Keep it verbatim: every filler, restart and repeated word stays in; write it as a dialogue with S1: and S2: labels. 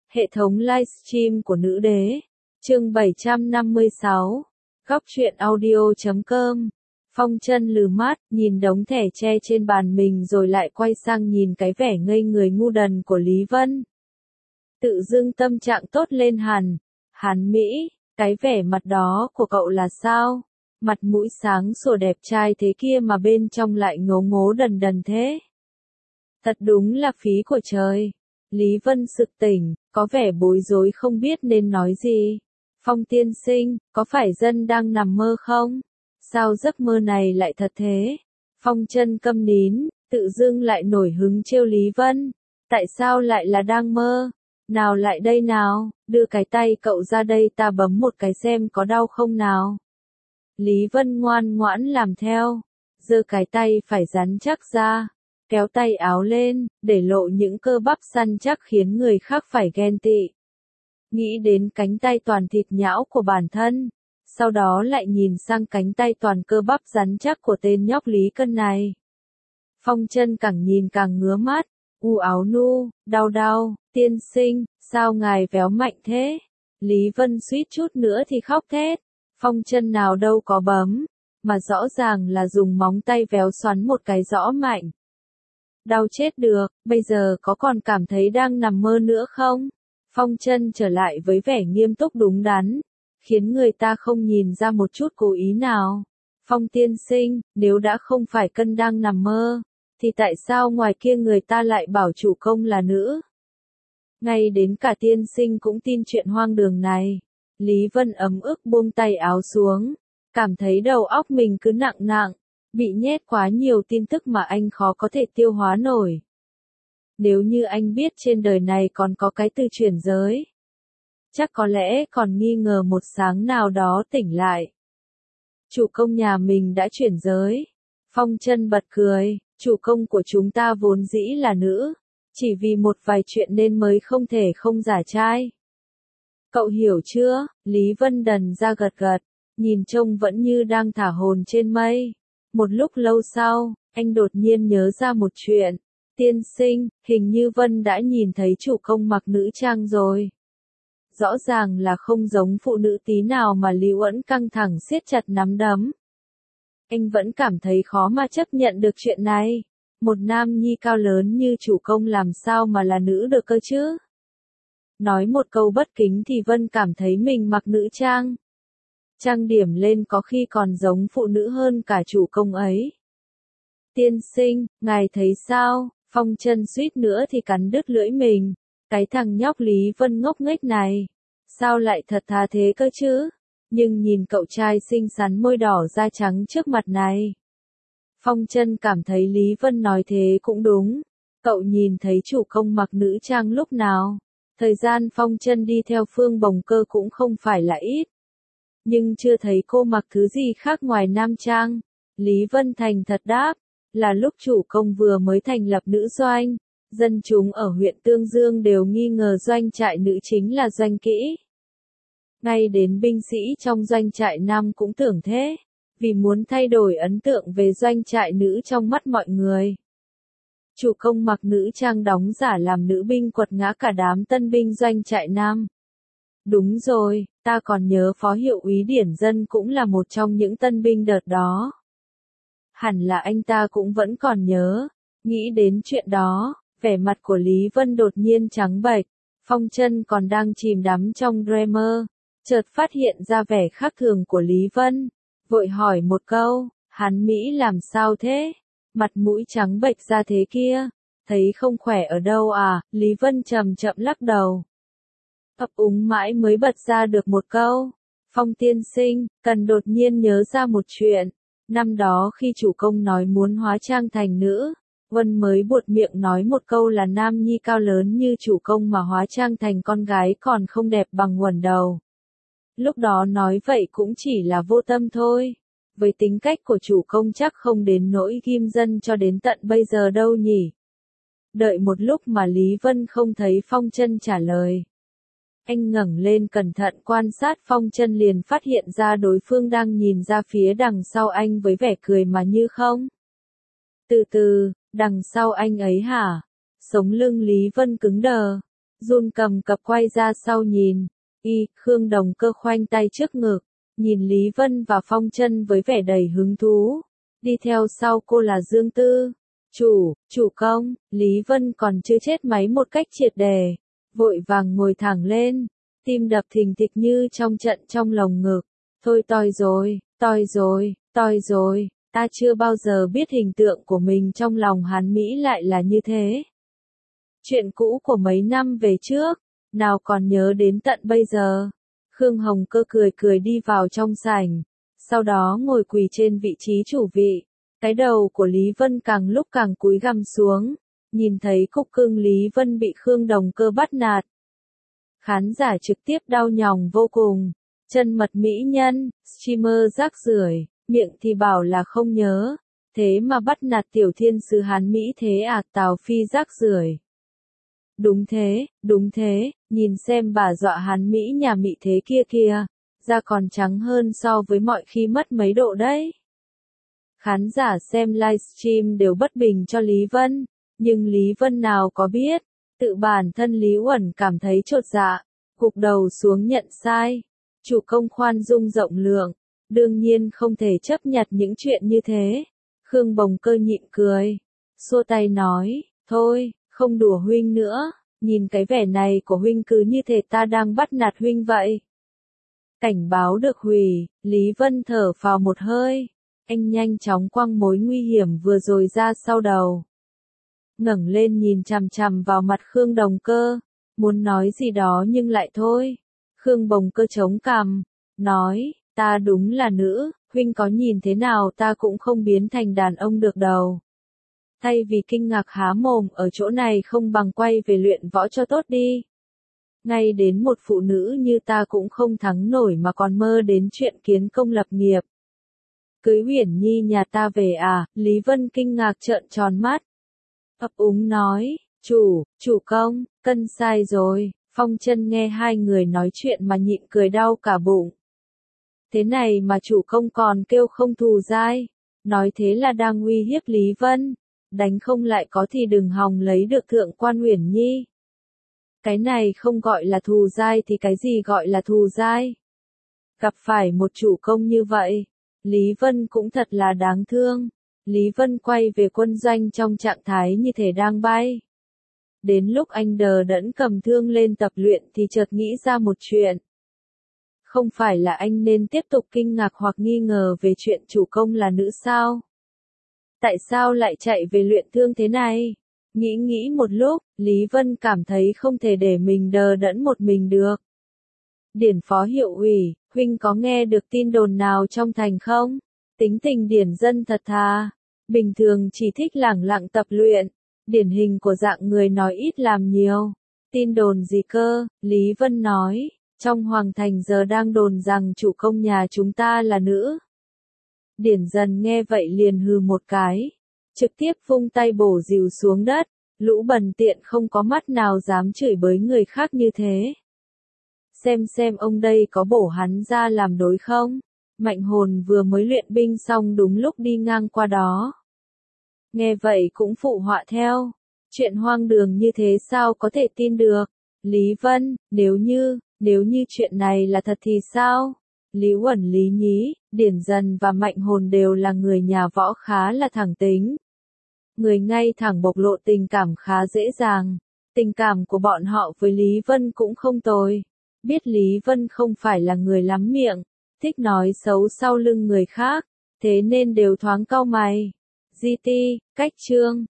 S1: Hệ thống livestream của nữ đế. Chương bảy trăm năm mươi sáu. Góc truyện audio chấm com. Phong Chân lừ mắt, nhìn đống thẻ tre trên bàn mình rồi lại quay sang nhìn cái vẻ ngây người ngu đần của Lý Vân. Tự dưng tâm trạng tốt lên hẳn. Hán Mỹ, cái vẻ mặt đó của cậu là sao? Mặt mũi sáng sủa đẹp trai thế kia mà bên trong lại ngố ngố đần đần thế. Thật đúng là phí của trời. Lý Vân sực tỉnh, có vẻ bối rối không biết nên nói gì. Phong tiên sinh, có phải dân đang nằm mơ không? Sao giấc mơ này lại thật thế? Phong Chân câm nín, tự dưng lại nổi hứng trêu Lý Vân. Tại sao lại là đang mơ? Nào lại đây nào, đưa cái tay cậu ra đây ta bấm một cái xem có đau không nào. Lý Vân ngoan ngoãn làm theo, giơ cái tay phải rắn chắc ra, kéo tay áo lên, để lộ những cơ bắp săn chắc khiến người khác phải ghen tị. Nghĩ đến cánh tay toàn thịt nhão của bản thân, sau đó lại nhìn sang cánh tay toàn cơ bắp rắn chắc của tên nhóc Lý Cân này. Phong Chân càng nhìn càng ngứa mắt, u áo nu, đau đau, tiên sinh, sao ngài véo mạnh thế? Lý Vân suýt chút nữa thì khóc thét. Phong Chân nào đâu có bấm, mà rõ ràng là dùng móng tay véo xoắn một cái rõ mạnh. Đau chết được, bây giờ có còn cảm thấy đang nằm mơ nữa không? Phong Chân trở lại với vẻ nghiêm túc đúng đắn, khiến người ta không nhìn ra một chút cố ý nào. Phong tiên sinh, nếu đã không phải Cân đang nằm mơ, thì tại sao ngoài kia người ta lại bảo chủ công là nữ? Ngay đến cả tiên sinh cũng tin chuyện hoang đường này. Lý Vân ấm ức buông tay áo xuống, cảm thấy đầu óc mình cứ nặng nặng, bị nhét quá nhiều tin tức mà anh khó có thể tiêu hóa nổi. Nếu như anh biết trên đời này còn có cái từ chuyển giới, chắc có lẽ còn nghi ngờ một sáng nào đó tỉnh lại. Chủ công nhà mình đã chuyển giới. Phong Chân bật cười, chủ công của chúng ta vốn dĩ là nữ, chỉ vì một vài chuyện nên mới không thể không giả trai. Cậu hiểu chưa? Lý Vân đần ra gật gật, nhìn trông vẫn như đang thả hồn trên mây. Một lúc lâu sau, anh đột nhiên nhớ ra một chuyện. Tiên sinh, hình như Vân đã nhìn thấy chủ công mặc nữ trang rồi. Rõ ràng là không giống phụ nữ tí nào mà Lý Uẩn căng thẳng siết chặt nắm đấm. Anh vẫn cảm thấy khó mà chấp nhận được chuyện này. Một nam nhi cao lớn như chủ công làm sao mà là nữ được cơ chứ? Nói một câu bất kính thì Vân cảm thấy mình mặc nữ trang. Trang điểm lên có khi còn giống phụ nữ hơn cả chủ công ấy. Tiên sinh, ngài thấy sao? Phong Chân suýt nữa thì cắn đứt lưỡi mình. Cái thằng nhóc Lý Vân ngốc nghếch này, sao lại thật thà thế cơ chứ? Nhưng nhìn cậu trai xinh xắn môi đỏ da trắng trước mặt này, Phong Chân cảm thấy Lý Vân nói thế cũng đúng. Cậu nhìn thấy chủ công mặc nữ trang lúc nào? Thời gian Phong Chân đi theo Phương Bồng Cơ cũng không phải là ít. Nhưng chưa thấy cô mặc thứ gì khác ngoài nam trang. Lý Vân thành thật đáp, là lúc chủ công vừa mới thành lập nữ doanh. Dân chúng ở huyện Tương Dương đều nghi ngờ doanh trại nữ chính là doanh kỹ. Ngay đến binh sĩ trong doanh trại nam cũng tưởng thế, vì muốn thay đổi ấn tượng về doanh trại nữ trong mắt mọi người. Chủ công mặc nữ trang đóng giả làm nữ binh quật ngã cả đám tân binh doanh trại nam. Đúng rồi, ta còn nhớ phó hiệu úy Điển Dân cũng là một trong những tân binh đợt đó. Hẳn là anh ta cũng vẫn còn nhớ. Nghĩ đến chuyện đó, vẻ mặt của Lý Vân đột nhiên trắng bệch. Phong Chân còn đang chìm đắm trong dreamer, chợt phát hiện ra vẻ khác thường của Lý Vân, vội hỏi một câu, hắn Mỹ làm sao thế? Mặt mũi trắng bệch ra thế kia, thấy không khỏe ở đâu à? Lý Vân chậm chậm lắc đầu, ấp úng mãi mới bật ra được một câu. Phong tiên sinh, Cần đột nhiên nhớ ra một chuyện. Năm đó khi chủ công nói muốn hóa trang thành nữ, Vân mới buột miệng nói một câu là nam nhi cao lớn như chủ công mà hóa trang thành con gái còn không đẹp bằng Uẩn đầu. Lúc đó nói vậy cũng chỉ là vô tâm thôi. Với tính cách của chủ công chắc không đến nỗi ghim dân cho đến tận bây giờ đâu nhỉ. Đợi một lúc mà Lý Vân không thấy Phong Chân trả lời. Anh ngẩng lên cẩn thận quan sát Phong Chân liền phát hiện ra đối phương đang nhìn ra phía đằng sau anh với vẻ cười mà như không. Từ từ, đằng sau anh ấy hả? Sống lưng Lý Vân cứng đờ. run cầm cập quay ra sau nhìn. Y, Khương Đồng Cơ khoanh tay trước ngực, nhìn Lý Vân và Phong Chân với vẻ đầy hứng thú. Đi theo sau cô là Dương Tư. Chủ, chủ công, Lý Vân còn chưa chết máy một cách triệt đề. Vội vàng ngồi thẳng lên, tim đập thình thịch như trong trận trong lồng ngực. Thôi toi rồi, toi rồi, toi rồi, ta chưa bao giờ biết hình tượng của mình trong lòng hắn Mỹ lại là như thế. Chuyện cũ của mấy năm về trước, nào còn nhớ đến tận bây giờ. Khương Hồng Cơ cười cười đi vào trong sảnh, sau đó ngồi quỳ trên vị trí chủ vị. Cái đầu của Lý Vân càng lúc càng cúi gằm xuống, nhìn thấy cục cưng Lý Vân bị Khương Đồng Cơ bắt nạt. Khán giả trực tiếp đau nhòng vô cùng, chân mật mỹ nhân, streamer rác rưởi, miệng thì bảo là không nhớ, thế mà bắt nạt tiểu thiên sứ Hán Mỹ thế à, Tào Phi rác rưởi. Đúng thế, đúng thế, nhìn xem bà dọa Hán Mỹ nhà Mỹ thế kia kìa, da còn trắng hơn so với mọi khi mất mấy độ đấy. Khán giả xem livestream đều bất bình cho Lý Vân, nhưng Lý Vân nào có biết, tự bản thân Lý Uẩn cảm thấy chột dạ, gục đầu xuống nhận sai. Chủ công khoan dung rộng lượng, đương nhiên không thể chấp nhận những chuyện như thế. Khương Bồng Cơ nhịn cười, xua tay nói, thôi, không đùa huynh nữa, nhìn cái vẻ này của huynh cứ như thể ta đang bắt nạt huynh vậy. Cảnh báo được hủy, Lý Vân thở phào một hơi, anh nhanh chóng quăng mối nguy hiểm vừa rồi ra sau đầu. Ngẩng lên nhìn chằm chằm vào mặt Khương Đồng Cơ, muốn nói gì đó nhưng lại thôi. Khương Bồng Cơ chống cằm, nói, ta đúng là nữ, huynh có nhìn thế nào ta cũng không biến thành đàn ông được đâu. Thay vì kinh ngạc há mồm ở chỗ này không bằng quay về luyện võ cho tốt đi. Ngay đến một phụ nữ như ta cũng không thắng nổi mà còn mơ đến chuyện kiến công lập nghiệp. Cưới Uyển Nhi nhà ta về à, Lý Vân kinh ngạc trợn tròn mắt. Ấp úng nói, chủ, chủ công, cân sai rồi. Phong Chân nghe hai người nói chuyện mà nhịn cười đau cả bụng. Thế này mà chủ công còn kêu không thù dai, nói thế là đang uy hiếp Lý Vân, đánh không lại có thì đừng hòng lấy được thượng quan Uyển Nhi. Cái này không gọi là thù dai thì cái gì gọi là thù dai? Gặp phải một chủ công như vậy, Lý Vân cũng thật là đáng thương. Lý Vân quay về quân doanh trong trạng thái như thể đang bay. Đến lúc anh đờ đẫn cầm thương lên tập luyện thì chợt nghĩ ra một chuyện. Không phải là anh nên tiếp tục kinh ngạc hoặc nghi ngờ về chuyện chủ công là nữ sao? Tại sao lại chạy về luyện thương thế này? Nghĩ nghĩ một lúc, Lý Vân cảm thấy không thể để mình đờ đẫn một mình được. Điển phó hiệu ủy, huynh có nghe được tin đồn nào trong thành không? Tính tình Điển dân thật thà, bình thường chỉ thích lẳng lặng tập luyện, điển hình của dạng người nói ít làm nhiều. Tin đồn gì cơ? Lý Vân nói, trong hoàng thành giờ đang đồn rằng chủ công nhà chúng ta là nữ. Điển Dần nghe vậy liền hừ một cái, trực tiếp vung tay bổ dìu xuống đất, lũ bần tiện không có mắt nào dám chửi bới người khác như thế. Xem xem ông đây có bổ hắn ra làm đối không? Mạnh Hồn vừa mới luyện binh xong đúng lúc đi ngang qua đó. Nghe vậy cũng phụ họa theo. Chuyện hoang đường như thế sao có thể tin được? Lý Vân, nếu như, nếu như chuyện này là thật thì sao? Lý Uẩn Lý Nhí, Điển Dần và Mạnh Hồn đều là người nhà võ khá là thẳng tính. Người ngay thẳng bộc lộ tình cảm khá dễ dàng. Tình cảm của bọn họ với Lý Vân cũng không tồi. Biết Lý Vân không phải là người lắm miệng, thích nói xấu sau lưng người khác, thế nên đều thoáng cau mày. giê tê, cách chương.